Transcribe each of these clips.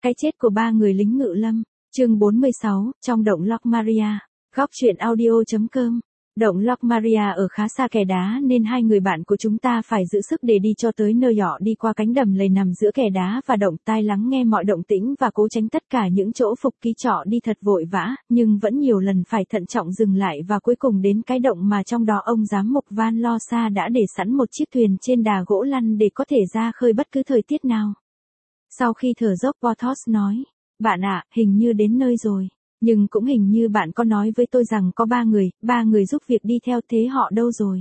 Cái chết của ba người lính ngự lâm, chương 46, trong động Loch Maria, góc truyện audio.com. Động Loch Maria ở khá xa kè đá nên hai người bạn của chúng ta phải giữ sức để đi cho tới nơi nhỏ, đi qua cánh đầm lầy nằm giữa kè đá và động, tai lắng nghe mọi động tĩnh và cố tránh tất cả những chỗ phục ký trọ đi thật vội vã, nhưng vẫn nhiều lần phải thận trọng dừng lại và cuối cùng đến cái động mà trong đó ông giám mục Van Losa đã để sẵn một chiếc thuyền trên đà gỗ lăn để có thể ra khơi bất cứ thời tiết nào. Sau khi thở dốc, Porthos nói, bạn ạ, hình như đến nơi rồi. Nhưng cũng hình như bạn có nói với tôi rằng có ba người giúp việc đi theo, thế họ đâu rồi?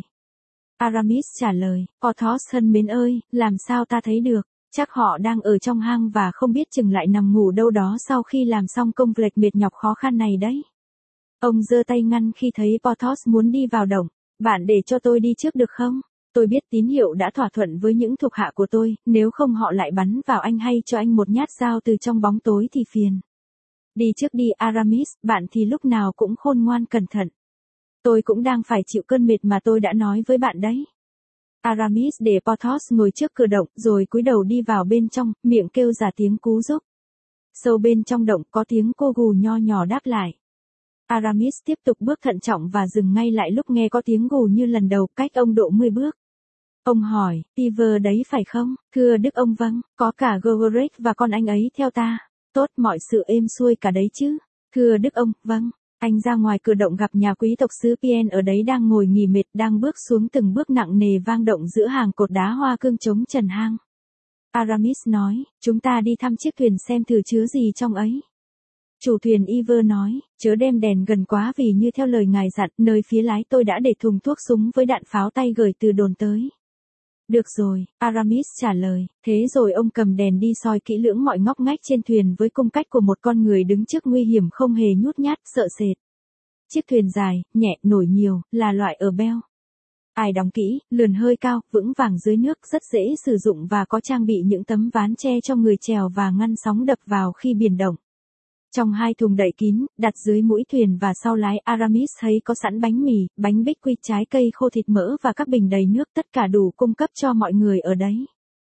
Aramis trả lời, Porthos thân mến ơi, làm sao ta thấy được, chắc họ đang ở trong hang và không biết chừng lại nằm ngủ đâu đó sau khi làm xong công việc mệt nhọc khó khăn này đấy. Ông giơ tay ngăn khi thấy Porthos muốn đi vào động, bạn để cho tôi đi trước được không? Tôi biết tín hiệu đã thỏa thuận với những thuộc hạ của tôi, nếu không họ lại bắn vào anh hay cho anh một nhát dao từ trong bóng tối thì phiền. Đi trước đi Aramis, bạn thì lúc nào cũng khôn ngoan cẩn thận. Tôi cũng đang phải chịu cơn mệt mà tôi đã nói với bạn đấy. Aramis để Porthos ngồi trước cửa động rồi cúi đầu đi vào bên trong, miệng kêu ra tiếng cứu giúp. Sâu bên trong động có tiếng cô gù nho nhỏ đáp lại. Aramis tiếp tục bước thận trọng và dừng ngay lại lúc nghe có tiếng gù như lần đầu, cách ông độ 10 bước. Ông hỏi, Tiver đấy phải không? Thưa Đức ông vâng, có cả Gogoret và con anh ấy theo ta. Tốt, mọi sự êm xuôi cả đấy chứ. Thưa Đức ông, vâng. Anh ra ngoài cửa động gặp nhà quý tộc xứ Pien ở đấy đang ngồi nghỉ mệt, đang bước xuống từng bước nặng nề vang động giữa hàng cột đá hoa cương trống trần hang. Aramis nói, chúng ta đi thăm chiếc thuyền xem thử chứa gì trong ấy. Chủ thuyền Iver nói, chớ đem đèn gần quá vì như theo lời ngài dặn, nơi phía lái tôi đã để thùng thuốc súng với đạn pháo tay gửi từ đồn tới. Được rồi, Aramis trả lời, thế rồi ông cầm đèn đi soi kỹ lưỡng mọi ngóc ngách trên thuyền với cung cách của một con người đứng trước nguy hiểm không hề nhút nhát, sợ sệt. Chiếc thuyền dài, nhẹ, nổi nhiều, là loại ở beo. Ải đóng kỹ, lườn hơi cao, vững vàng dưới nước, rất dễ sử dụng và có trang bị những tấm ván che cho người chèo và ngăn sóng đập vào khi biển động. Trong hai thùng đậy kín, đặt dưới mũi thuyền và sau lái, Aramis thấy có sẵn bánh mì, bánh bích quy, trái cây khô, thịt mỡ và các bình đầy nước, tất cả đủ cung cấp cho mọi người ở đấy.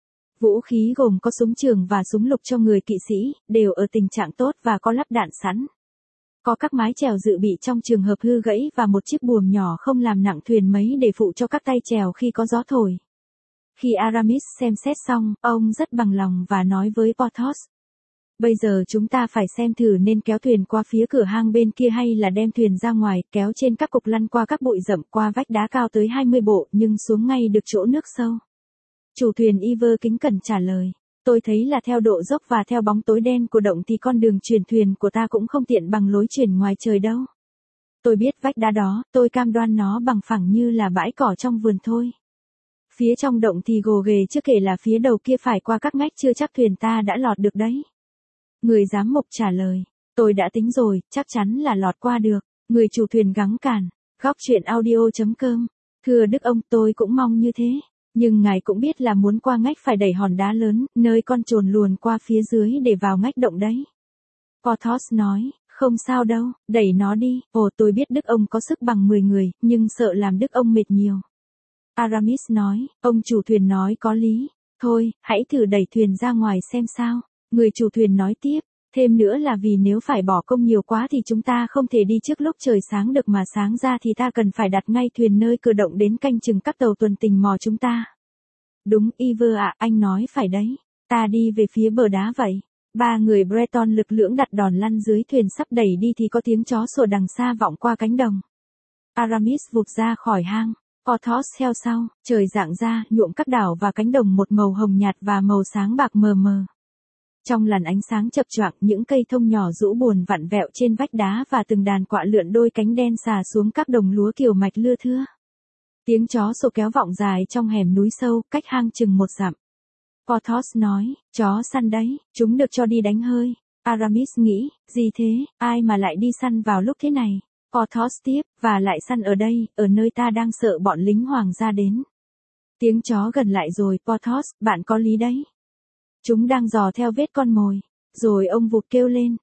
Vũ khí gồm có súng trường và súng lục cho người kỵ sĩ, đều ở tình trạng tốt và có lắp đạn sẵn. Có các mái chèo dự bị trong trường hợp hư gãy và một chiếc buồm nhỏ không làm nặng thuyền mấy để phụ cho các tay chèo khi có gió thổi. Khi Aramis xem xét xong, ông rất bằng lòng và nói với Porthos. Bây giờ chúng ta phải xem thử nên kéo thuyền qua phía cửa hang bên kia hay là đem thuyền ra ngoài, kéo trên các cục lăn qua các bụi rậm, qua vách đá cao tới 20 bộ nhưng xuống ngay được chỗ nước sâu. Chủ thuyền Iver kính cẩn trả lời, tôi thấy là theo độ dốc và theo bóng tối đen của động thì con đường chuyển thuyền của ta cũng không tiện bằng lối chuyển ngoài trời đâu. Tôi biết vách đá đó, tôi cam đoan nó bằng phẳng như là bãi cỏ trong vườn thôi. Phía trong động thì gồ ghề chưa kể là phía đầu kia phải qua các ngách chưa chắc thuyền ta đã lọt được đấy. Người giám mục trả lời, tôi đã tính rồi, chắc chắn là lọt qua được. Người chủ thuyền gắng cản, góc truyện audio.com. Thưa Đức ông, tôi cũng mong như thế. Nhưng ngài cũng biết là muốn qua ngách phải đẩy hòn đá lớn, nơi con trồn luồn qua phía dưới để vào ngách động đấy. Porthos nói, không sao đâu, đẩy nó đi. Ồ, tôi biết Đức ông có sức bằng 10 người, nhưng sợ làm Đức ông mệt nhiều. Aramis nói, ông chủ thuyền nói có lý. Thôi, hãy thử đẩy thuyền ra ngoài xem sao. Người chủ thuyền nói tiếp, thêm nữa là vì nếu phải bỏ công nhiều quá thì chúng ta không thể đi trước lúc trời sáng được, mà sáng ra thì ta cần phải đặt ngay thuyền nơi cửa động đến canh chừng các tàu tuần tình mò chúng ta. Đúng Iver ạ, anh nói phải đấy. Ta đi về phía bờ đá vậy. Ba người Breton lực lưỡng đặt đòn lăn dưới thuyền sắp đẩy đi thì có tiếng chó sủa đằng xa vọng qua cánh đồng. Aramis vụt ra khỏi hang. Porthos theo sau, trời rạng ra, nhuộm các đảo và cánh đồng một màu hồng nhạt và màu sáng bạc mờ mờ. Trong làn ánh sáng chập choạng, những cây thông nhỏ rũ buồn vặn vẹo trên vách đá và từng đàn quạ lượn đôi cánh đen xà xuống các đồng lúa kiều mạch lưa thưa. Tiếng chó sủa kéo vọng dài trong hẻm núi sâu, cách hang chừng 1 dặm. Porthos nói, chó săn đấy, chúng được cho đi đánh hơi. Aramis nghĩ, gì thế, ai mà lại đi săn vào lúc thế này? Porthos tiếp, và lại săn ở đây, ở nơi ta đang sợ bọn lính hoàng gia đến. Tiếng chó gần lại rồi, Porthos, bạn có lý đấy. Chúng đang dò theo vết con mồi. Rồi ông vụt kêu lên,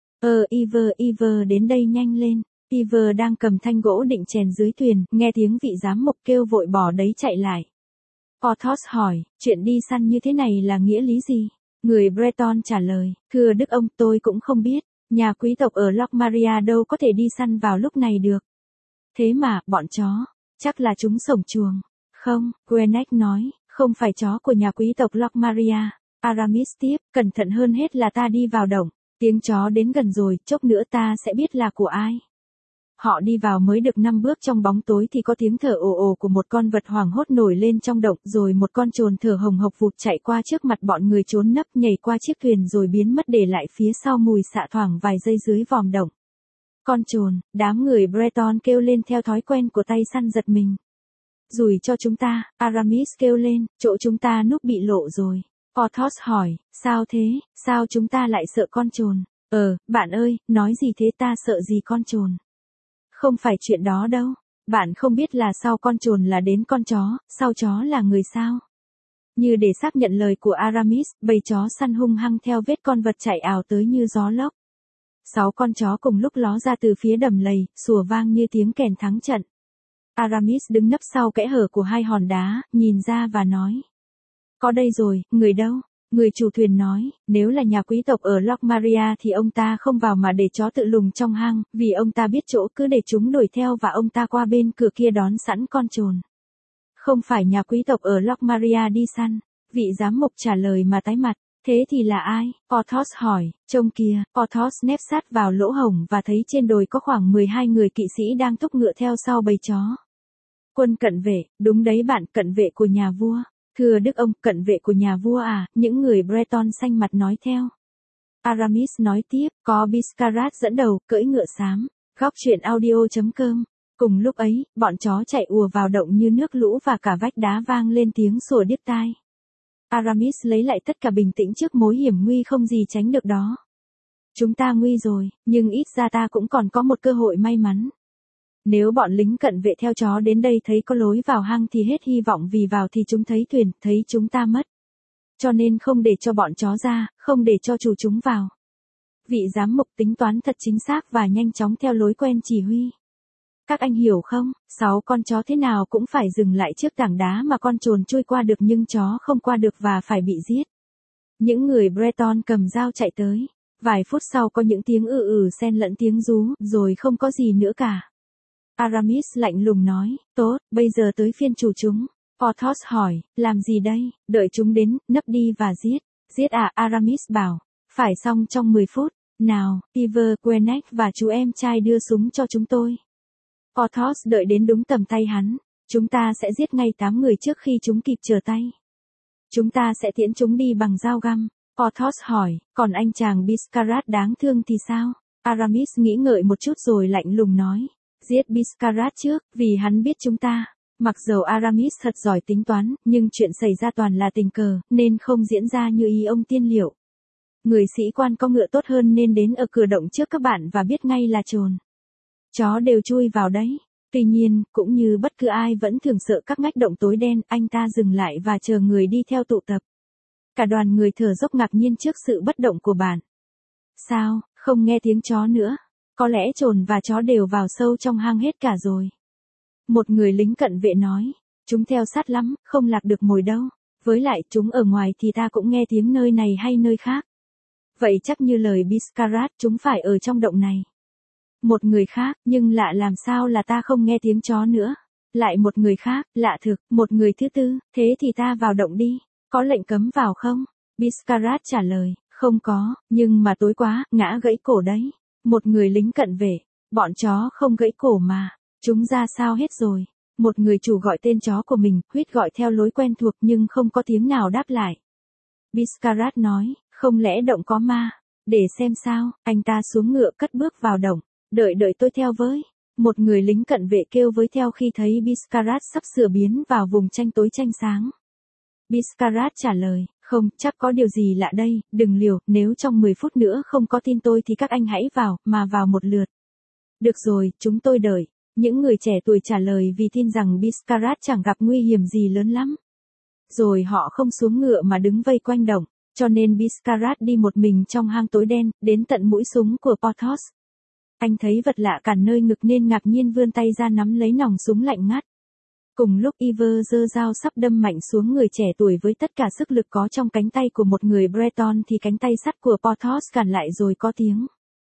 Iver đến đây nhanh lên. Iver đang cầm thanh gỗ định chèn dưới thuyền, nghe tiếng vị giám mục kêu vội bỏ đấy chạy lại. Porthos hỏi, chuyện đi săn như thế này là nghĩa lý gì? Người Breton trả lời, thưa đức ông, tôi cũng không biết, nhà quý tộc ở Loch Maria đâu có thể đi săn vào lúc này được. Thế mà, bọn chó, chắc là chúng sổng chuồng. Không, Gwyneth nói, không phải chó của nhà quý tộc Loch Maria. Aramis tiếp, cẩn thận hơn hết là ta đi vào động, tiếng chó đến gần rồi, chốc nữa ta sẽ biết là của ai. Họ đi vào mới được 5 bước trong bóng tối thì có tiếng thở ồ ồ của một con vật hoảng hốt nổi lên trong động, rồi một con trồn thở hồng hộc vụt chạy qua trước mặt bọn người trốn nấp, nhảy qua chiếc thuyền rồi biến mất để lại phía sau mùi xạ thoảng vài giây dưới vòm động. Con trồn, đám người Breton kêu lên theo thói quen của tay săn giật mình. Rủi cho chúng ta, Aramis kêu lên, chỗ chúng ta núp bị lộ rồi. Porthos hỏi, sao thế, sao chúng ta lại sợ con trồn? Bạn ơi, nói gì thế, ta sợ gì con trồn? Không phải chuyện đó đâu, bạn không biết là sau con trồn là đến con chó, sau chó là người sao? Như để xác nhận lời của Aramis, bầy chó săn hung hăng theo vết con vật chạy ào tới như gió lốc. 6 con chó cùng lúc ló ra từ phía đầm lầy, sủa vang như tiếng kèn thắng trận. Aramis đứng nấp sau kẽ hở của hai hòn đá, nhìn ra và nói. Có đây rồi, người đâu? Người chủ thuyền nói, nếu là nhà quý tộc ở Loch Maria thì ông ta không vào mà để chó tự lùng trong hang, vì ông ta biết chỗ, cứ để chúng đuổi theo và ông ta qua bên cửa kia đón sẵn con trồn. Không phải nhà quý tộc ở Loch Maria đi săn, vị giám mục trả lời mà tái mặt. Thế thì là ai? Porthos hỏi, trông kìa, Porthos nép sát vào lỗ hổng và thấy trên đồi có khoảng 12 người kỵ sĩ đang thúc ngựa theo sau bầy chó. Quân cận vệ, đúng đấy bạn, cận vệ của nhà vua. Thưa đức ông, cận vệ của nhà vua à, những người Breton xanh mặt nói theo. Aramis nói tiếp, có Biscarat dẫn đầu, cưỡi ngựa xám. Góc truyện audio.com. Cùng lúc ấy, bọn chó chạy ùa vào động như nước lũ và cả vách đá vang lên tiếng sủa điếc tai. Aramis lấy lại tất cả bình tĩnh trước mối hiểm nguy không gì tránh được đó. Chúng ta nguy rồi, nhưng ít ra ta cũng còn có một cơ hội may mắn. Nếu bọn lính cận vệ theo chó đến đây thấy có lối vào hang thì hết hy vọng, vì vào thì chúng thấy thuyền, thấy chúng ta mất. Cho nên không để cho bọn chó ra, không để cho chủ chúng vào. Vị giám mục tính toán thật chính xác và nhanh chóng theo lối quen chỉ huy. Các anh hiểu không, 6 con chó thế nào cũng phải dừng lại trước tảng đá mà con trồn trôi qua được, nhưng chó không qua được và phải bị giết. Những người Breton cầm dao chạy tới. Vài phút sau có những tiếng xen lẫn tiếng rú, rồi không có gì nữa cả. Aramis lạnh lùng nói, tốt, bây giờ tới phiên chủ chúng. Porthos hỏi, làm gì đây, đợi chúng đến, nấp đi và giết. Giết à, Aramis bảo, phải xong trong 10 phút. Nào, Tiver, Gwyneth và chú em trai đưa súng cho chúng tôi. Porthos đợi đến đúng tầm tay hắn. Chúng ta sẽ giết ngay 8 người trước khi chúng kịp trở tay. Chúng ta sẽ tiễn chúng đi bằng dao găm. Porthos hỏi, còn anh chàng Biscarat đáng thương thì sao? Aramis nghĩ ngợi một chút rồi lạnh lùng nói. Giết Biscarat trước, vì hắn biết chúng ta. Mặc dầu Aramis thật giỏi tính toán, nhưng chuyện xảy ra toàn là tình cờ, nên không diễn ra như ý ông tiên liệu. Người sĩ quan có ngựa tốt hơn nên đến ở cửa động trước các bạn và biết ngay là trồn. Chó đều chui vào đấy. Tuy nhiên, cũng như bất cứ ai vẫn thường sợ các ngách động tối đen, anh ta dừng lại và chờ người đi theo tụ tập. Cả đoàn người thở dốc ngạc nhiên trước sự bất động của bạn. Sao, không nghe tiếng chó nữa? Có lẽ trồn và chó đều vào sâu trong hang hết cả rồi. Một người lính cận vệ nói, chúng theo sát lắm, không lạc được mồi đâu. Với lại chúng ở ngoài thì ta cũng nghe tiếng nơi này hay nơi khác. Vậy chắc như lời Biscarat, chúng phải ở trong động này. Một người khác, nhưng lạ làm sao là ta không nghe tiếng chó nữa. Lại một người khác, lạ thực, một người thứ tư, thế thì ta vào động đi. Có lệnh cấm vào không? Biscarat trả lời, không có, nhưng mà tối quá, ngã gãy cổ đấy. Một người lính cận vệ, bọn chó không gãy cổ mà, chúng ra sao hết rồi. Một người chủ gọi tên chó của mình, huýt gọi theo lối quen thuộc nhưng không có tiếng nào đáp lại. Biscarat nói, không lẽ động có ma? Để xem sao, anh ta xuống ngựa cất bước vào động, đợi tôi theo với. Một người lính cận vệ kêu với theo khi thấy Biscarat sắp sửa biến vào vùng tranh tối tranh sáng. Biscarat trả lời, không, chắc có điều gì lạ đây, đừng liều, nếu trong 10 phút nữa không có tin tôi thì các anh hãy vào, mà vào một lượt. Được rồi, chúng tôi đợi. Những người trẻ tuổi trả lời vì tin rằng Biscarat chẳng gặp nguy hiểm gì lớn lắm. Rồi họ không xuống ngựa mà đứng vây quanh động, cho nên Biscarat đi một mình trong hang tối đen, đến tận mũi súng của Porthos. Anh thấy vật lạ cản nơi ngực nên ngạc nhiên vươn tay ra nắm lấy nòng súng lạnh ngắt. Cùng lúc Iver giơ dao sắp đâm mạnh xuống người trẻ tuổi với tất cả sức lực có trong cánh tay của một người Breton thì cánh tay sắt của Porthos cản lại rồi có tiếng.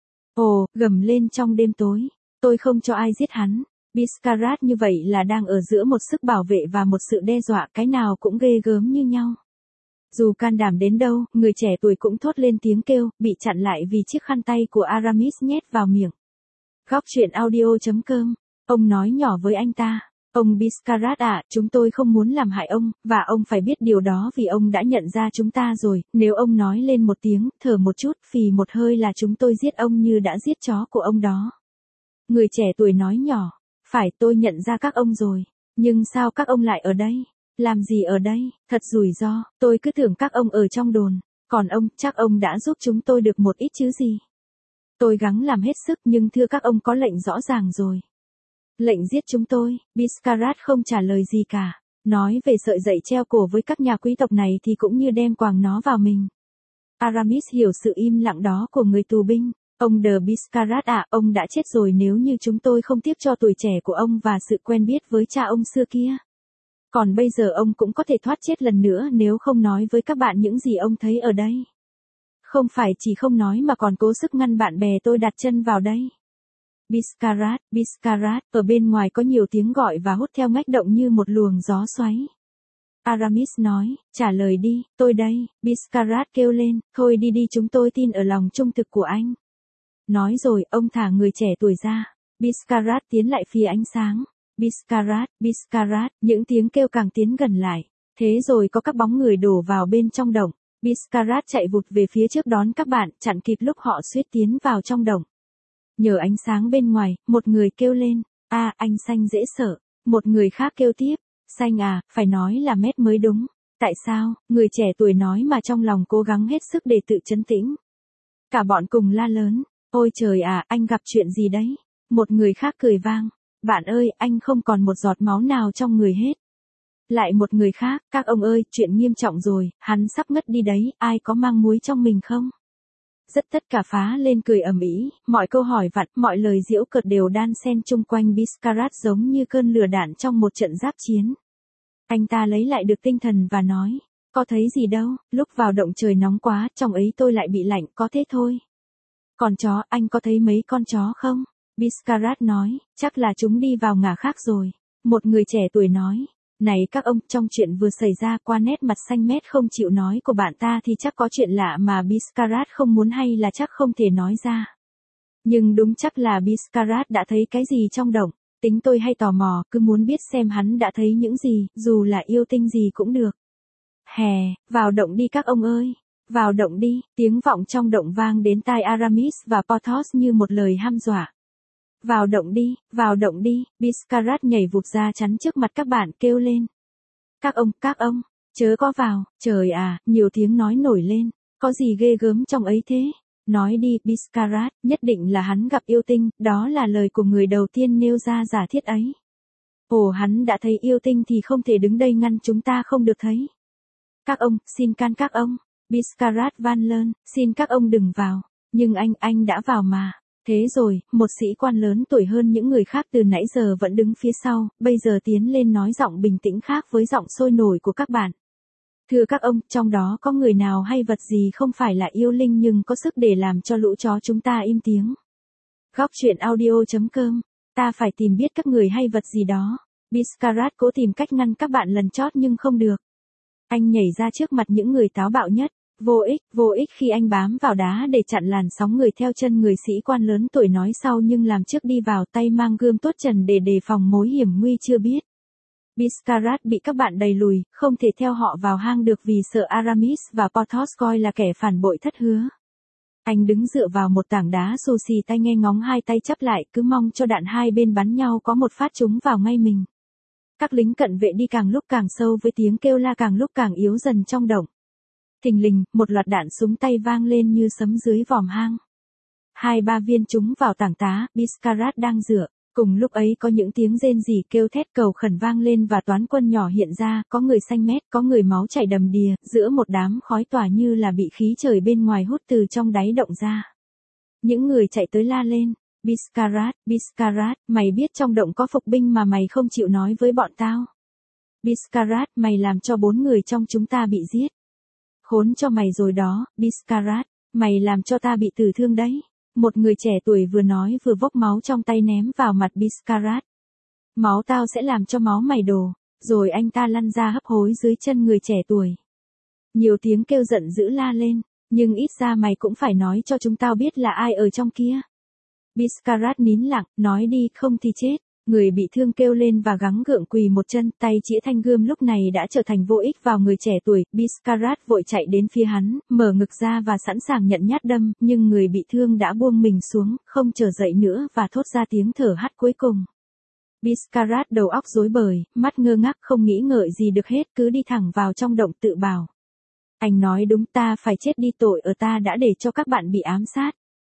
Ồ, gầm lên trong đêm tối. Tôi không cho ai giết hắn. Biscarat như vậy là đang ở giữa một sức bảo vệ và một sự đe dọa, cái nào cũng ghê gớm như nhau. Dù can đảm đến đâu, người trẻ tuổi cũng thốt lên tiếng kêu, bị chặn lại vì chiếc khăn tay của Aramis nhét vào miệng. Góc truyện audio.com. Ông nói nhỏ với anh ta. Ông Biscarat ạ, chúng tôi không muốn làm hại ông, và ông phải biết điều đó vì ông đã nhận ra chúng ta rồi, nếu ông nói lên một tiếng, thở một chút, phì một hơi là chúng tôi giết ông như đã giết chó của ông đó. Người trẻ tuổi nói nhỏ, phải tôi nhận ra các ông rồi, nhưng sao các ông lại ở đây? Làm gì ở đây? Thật rủi ro, tôi cứ tưởng các ông ở trong đồn, còn ông, chắc ông đã giúp chúng tôi được một ít chứ gì. Tôi gắng làm hết sức nhưng thưa các ông có lệnh rõ ràng rồi. Lệnh giết chúng tôi, Biscarat không trả lời gì cả. Nói về sợi dây treo cổ với các nhà quý tộc này thì cũng như đem quàng nó vào mình. Aramis hiểu sự im lặng đó của người tù binh. Ông de Biscarat ạ, ông đã chết rồi nếu như chúng tôi không tiếp cho tuổi trẻ của ông và sự quen biết với cha ông xưa kia. Còn bây giờ ông cũng có thể thoát chết lần nữa nếu không nói với các bạn những gì ông thấy ở đây. Không phải chỉ không nói mà còn cố sức ngăn bạn bè tôi đặt chân vào đây. Biscarat, Biscarat, ở bên ngoài có nhiều tiếng gọi và hút theo ngách động như một luồng gió xoáy. Aramis nói, trả lời đi, tôi đây, Biscarat kêu lên, thôi đi đi chúng tôi tin ở lòng trung thực của anh. Nói rồi, ông thả người trẻ tuổi ra. Biscarat tiến lại phía ánh sáng. Biscarat, Biscarat, những tiếng kêu càng tiến gần lại. Thế rồi có các bóng người đổ vào bên trong động. Biscarat chạy vụt về phía trước đón các bạn, chặn kịp lúc họ suýt tiến vào trong động. Nhờ ánh sáng bên ngoài, một người kêu lên, anh xanh dễ sợ. Một người khác kêu tiếp, xanh à, phải nói là mét mới đúng. Tại sao? Người trẻ tuổi nói mà trong lòng cố gắng hết sức để tự trấn tĩnh. Cả bọn cùng la lớn, ôi trời à, anh gặp chuyện gì đấy? Một người khác cười vang, bạn ơi, anh không còn một giọt máu nào trong người hết. Lại một người khác, các ông ơi, chuyện nghiêm trọng rồi, hắn sắp ngất đi đấy, ai có mang muối trong mình không? Rất tất cả phá lên cười ầm ĩ, mọi câu hỏi vặt, mọi lời giễu cợt đều đan xen chung quanh Biscarat giống như cơn lửa đạn trong một trận giáp chiến. Anh ta lấy lại được tinh thần và nói, có thấy gì đâu, lúc vào động trời nóng quá, trong ấy tôi lại bị lạnh, có thế thôi. Còn chó, anh có thấy mấy con chó không? Biscarat nói, chắc là chúng đi vào ngả khác rồi. Một người trẻ tuổi nói, này các ông, trong chuyện vừa xảy ra qua nét mặt xanh mét không chịu nói của bạn ta thì chắc có chuyện lạ mà Biscarat không muốn hay là chắc không thể nói ra. Nhưng đúng chắc là Biscarat đã thấy cái gì trong động, tính tôi hay tò mò, cứ muốn biết xem hắn đã thấy những gì, dù là yêu tinh gì cũng được. Hè, vào động đi các ông ơi. Vào động đi, tiếng vọng trong động vang đến tai Aramis và Porthos như một lời hăm dọa. Vào động đi, Biscarat nhảy vụt ra chắn trước mặt các bạn kêu lên. Các ông, chớ có vào, trời à, nhiều tiếng nói nổi lên, có gì ghê gớm trong ấy thế? Nói đi, Biscarat, nhất định là hắn gặp yêu tinh, đó là lời của người đầu tiên nêu ra giả thiết ấy. Ồ, hắn đã thấy yêu tinh thì không thể đứng đây ngăn chúng ta không được thấy. Các ông, xin can các ông. Biscarat van lơn, xin các ông đừng vào. Nhưng anh đã vào mà. Thế rồi, một sĩ quan lớn tuổi hơn những người khác từ nãy giờ vẫn đứng phía sau, bây giờ tiến lên nói giọng bình tĩnh khác với giọng sôi nổi của các bạn. Thưa các ông, trong đó có người nào hay vật gì không phải là yêu linh nhưng có sức để làm cho lũ chó chúng ta im tiếng. Góc truyện audio.com, ta phải tìm biết các người hay vật gì đó. Biscarat cố tìm cách ngăn các bạn lần chót nhưng không được. Anh nhảy ra trước mặt những người táo bạo nhất. Vô ích khi anh bám vào đá để chặn làn sóng người theo chân người sĩ quan lớn tuổi nói sau nhưng làm trước đi vào tay mang gươm tốt trần để đề phòng mối hiểm nguy chưa biết. Biscarat bị các bạn đẩy lùi, không thể theo họ vào hang được vì sợ Aramis và Porthos coi là kẻ phản bội thất hứa. Anh đứng dựa vào một tảng đá xù xì tay nghe ngóng hai tay chắp lại cứ mong cho đạn hai bên bắn nhau có một phát trúng vào ngay mình. Các lính cận vệ đi càng lúc càng sâu với tiếng kêu la càng lúc càng yếu dần trong động. Thình lình, một loạt đạn súng tay vang lên như sấm dưới vòm hang. 2-3 viên trúng vào tảng đá, Biscarat đang dựa. Cùng lúc ấy có những tiếng rên rỉ kêu thét cầu khẩn vang lên và toán quân nhỏ hiện ra, có người xanh mét, có người máu chảy đầm đìa, giữa một đám khói tỏa như là bị khí trời bên ngoài hút từ trong đáy động ra. Những người chạy tới la lên, Biscarat, mày biết trong động có phục binh mà mày không chịu nói với bọn tao. Biscarat, mày làm cho 4 người trong chúng ta bị giết. Khốn cho mày rồi đó, Biscarat, mày làm cho ta bị tử thương đấy. Một người trẻ tuổi vừa nói vừa vốc máu trong tay ném vào mặt Biscarat. Máu tao sẽ làm cho máu mày đổ. Rồi anh ta lăn ra hấp hối dưới chân người trẻ tuổi. Nhiều tiếng kêu giận dữ la lên, nhưng ít ra mày cũng phải nói cho chúng tao biết là ai ở trong kia. Biscarat nín lặng, nói đi không thì chết. Người bị thương kêu lên và gắng gượng quỳ một chân, tay chĩa thanh gươm lúc này đã trở thành vô ích vào người trẻ tuổi. Biscarat vội chạy đến phía hắn, mở ngực ra và sẵn sàng nhận nhát đâm, nhưng người bị thương đã buông mình xuống, không trở dậy nữa và thốt ra tiếng thở hắt cuối cùng. Biscarat đầu óc rối bời, mắt ngơ ngác không nghĩ ngợi gì được hết, cứ đi thẳng vào trong động tự bảo. Anh nói đúng, ta phải chết đi, tội ở ta đã để cho các bạn bị ám sát.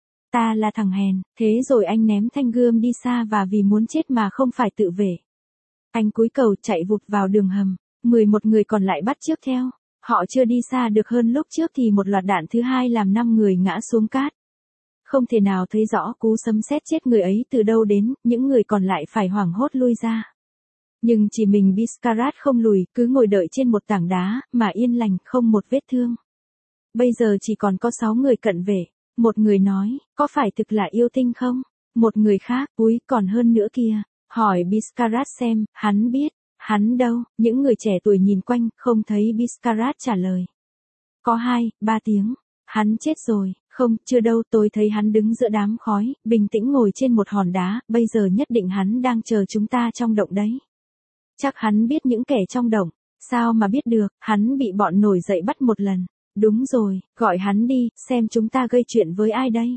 Ta là thằng hèn, thế rồi anh ném thanh gươm đi xa và vì muốn chết mà không phải tự vệ. Anh cúi đầu chạy vụt vào đường hầm, 11 người còn lại bắt chước theo. Họ chưa đi xa được hơn lúc trước thì một loạt đạn thứ hai làm 5 người ngã xuống cát. Không thể nào thấy rõ cú sấm sét chết người ấy từ đâu đến, những người còn lại phải hoảng hốt lui ra. Nhưng chỉ mình Biscarat không lùi, cứ ngồi đợi trên một tảng đá, mà yên lành, không một vết thương. Bây giờ chỉ còn có 6 người cận vệ. Một người nói, có phải thực là yêu tinh không? Một người khác, úi, còn hơn nữa kìa. Hỏi Biscarat xem, hắn biết. Hắn đâu? Những người trẻ tuổi nhìn quanh, không thấy Biscarat trả lời. Có 2, 3 tiếng. Hắn chết rồi. Không, chưa đâu, tôi thấy hắn đứng giữa đám khói, bình tĩnh ngồi trên một hòn đá, bây giờ nhất định hắn đang chờ chúng ta trong động đấy. Chắc hắn biết những kẻ trong động. Sao mà biết được, hắn bị bọn nổi dậy bắt một lần. Đúng rồi, gọi hắn đi, xem chúng ta gây chuyện với ai đây.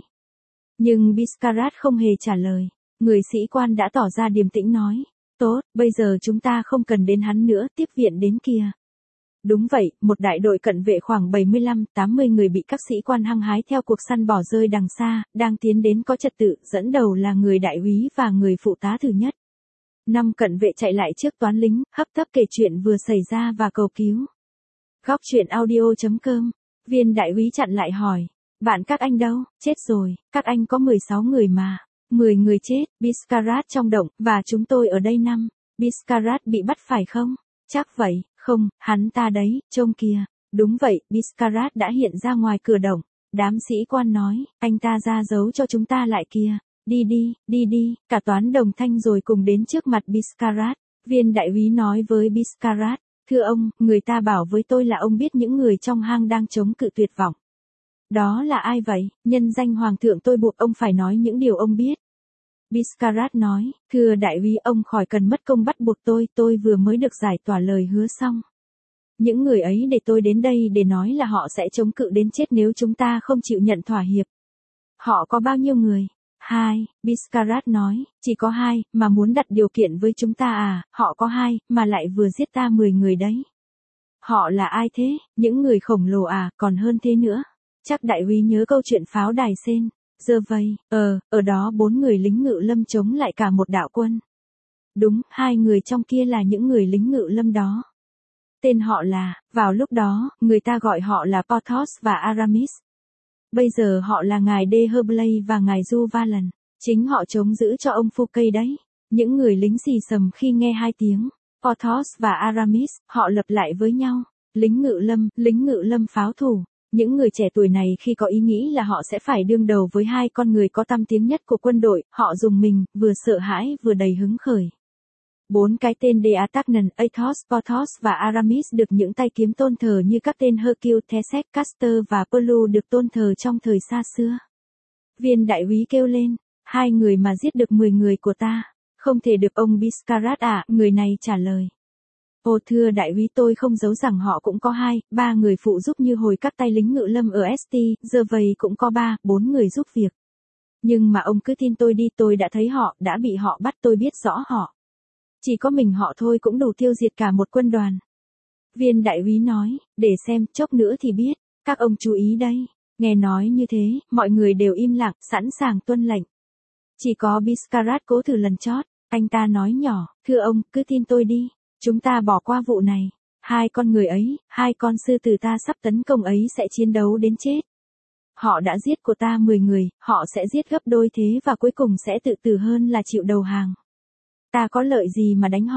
Nhưng Biscarat không hề trả lời. Người sĩ quan đã tỏ ra điềm tĩnh nói. Tốt, bây giờ chúng ta không cần đến hắn nữa, tiếp viện đến kìa. Đúng vậy, một đại đội cận vệ khoảng 75-80 người bị các sĩ quan hăng hái theo cuộc săn bỏ rơi đằng xa, đang tiến đến có trật tự, dẫn đầu là người đại úy và người phụ tá thứ nhất. 5 cận vệ chạy lại trước toán lính, hấp tấp kể chuyện vừa xảy ra và cầu cứu. Góc truyện audio.com. Viên đại úy chặn lại hỏi. Bạn các anh đâu? Chết rồi, các anh có 16 người mà. 10 người chết, Biscarat trong động, và chúng tôi ở đây 5. Biscarat bị bắt phải không? Chắc vậy, không, hắn ta đấy, trông kìa. Đúng vậy, Biscarat đã hiện ra ngoài cửa động. Đám sĩ quan nói, anh ta ra dấu cho chúng ta lại kìa. Đi đi, đi đi, cả toán đồng thanh rồi cùng đến trước mặt Biscarat. Viên đại úy nói với Biscarat. Thưa ông, người ta bảo với tôi là ông biết những người trong hang đang chống cự tuyệt vọng. Đó là ai vậy? Nhân danh hoàng thượng tôi buộc ông phải nói những điều ông biết. Biscarat nói, thưa đại úy, ông khỏi cần mất công bắt buộc tôi vừa mới được giải tỏa lời hứa xong. Những người ấy để tôi đến đây để nói là họ sẽ chống cự đến chết nếu chúng ta không chịu nhận thỏa hiệp. Họ có bao nhiêu người? 2, Biscarat nói, chỉ có 2, mà muốn đặt điều kiện với chúng ta à, họ có 2, mà lại vừa giết ta 10 người đấy. Họ là ai thế? Những người khổng lồ à, còn hơn thế nữa. Chắc đại úy nhớ câu chuyện pháo đài Sen. Giờ vây, ở đó 4 người lính ngự lâm chống lại cả một đạo quân. Đúng, 2 người trong kia là những người lính ngự lâm đó. Tên họ là, vào lúc đó, người ta gọi họ là Porthos và Aramis. Bây giờ họ là ngài De Herblay và ngài Du Valen. Chính họ chống giữ cho ông Fouquet đấy. Những người lính xì xầm khi nghe 2 tiếng. Porthos và Aramis, họ lập lại với nhau. Lính ngự lâm pháo thủ. Những người trẻ tuổi này khi có ý nghĩ là họ sẽ phải đương đầu với 2 con người có tăm tiếng nhất của quân đội, họ dùng mình, vừa sợ hãi vừa đầy hứng khởi. 4 cái tên D'Artagnan, Athos, Porthos và Aramis được những tay kiếm tôn thờ như các tên Hercule, Tesset, Castor và Perlu được tôn thờ trong thời xa xưa. Viên đại úy kêu lên, 2 người mà giết được 10 người của ta, không thể được ông Biscarat à, người này trả lời. Ô thưa đại úy, tôi không giấu rằng họ cũng có 2, 3 người phụ giúp như hồi các tay lính ngự lâm ở St, giờ vậy cũng có 3, 4 người giúp việc. Nhưng mà ông cứ tin tôi đi, tôi đã thấy họ, đã bị họ bắt, tôi biết rõ họ. Chỉ có mình họ thôi cũng đủ tiêu diệt cả một quân đoàn. Viên đại úy nói, để xem, chốc nữa thì biết, các ông chú ý đây. Nghe nói như thế, mọi người đều im lặng, sẵn sàng tuân lệnh. Chỉ có Biscarat cố thử lần chót, anh ta nói nhỏ, thưa ông, cứ tin tôi đi, chúng ta bỏ qua vụ này. 2 con người ấy, 2 con sư tử ta sắp tấn công ấy sẽ chiến đấu đến chết. Họ đã giết của ta 10 người, họ sẽ giết gấp đôi thế và cuối cùng sẽ tự tử hơn là chịu đầu hàng. Ta có lợi gì mà đánh họ?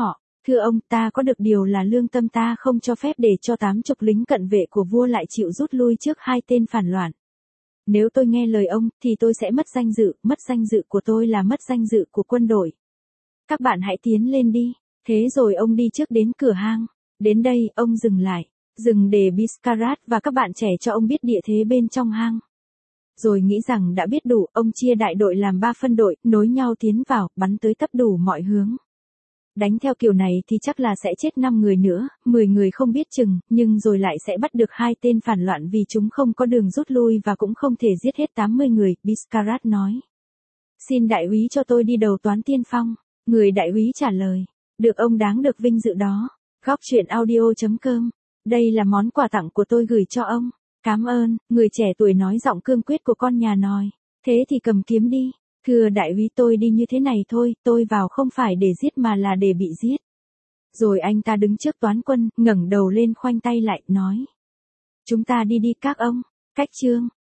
Thưa ông, ta có được điều là lương tâm ta không cho phép để cho 80 lính cận vệ của vua lại chịu rút lui trước 2 tên phản loạn. Nếu tôi nghe lời ông, thì tôi sẽ mất danh dự của tôi là mất danh dự của quân đội. Các bạn hãy tiến lên đi. Thế rồi ông đi trước đến cửa hang. Đến đây, ông dừng lại. Dừng để Biscarat và các bạn trẻ cho ông biết địa thế bên trong hang. Rồi nghĩ rằng đã biết đủ, ông chia đại đội làm 3 phân đội, nối nhau tiến vào, bắn tới tấp đủ mọi hướng. Đánh theo kiểu này thì chắc là sẽ chết 5 người nữa, 10 người không biết chừng, nhưng rồi lại sẽ bắt được 2 tên phản loạn vì chúng không có đường rút lui và cũng không thể giết hết 80 người, Biscarat nói. Xin đại úy cho tôi đi đầu toán tiên phong. Người đại úy trả lời. Được, ông đáng được vinh dự đó. Góc truyện audio.com. Đây là món quà tặng của tôi gửi cho ông. Cảm ơn, người trẻ tuổi nói giọng cương quyết của con nhà nòi. Thế thì cầm kiếm đi. Thưa đại úy, tôi đi như thế này thôi, tôi vào không phải để giết mà là để bị giết. Rồi anh ta đứng trước toán quân, ngẩng đầu lên khoanh tay lại, nói. Chúng ta đi đi các ông. Cách chương.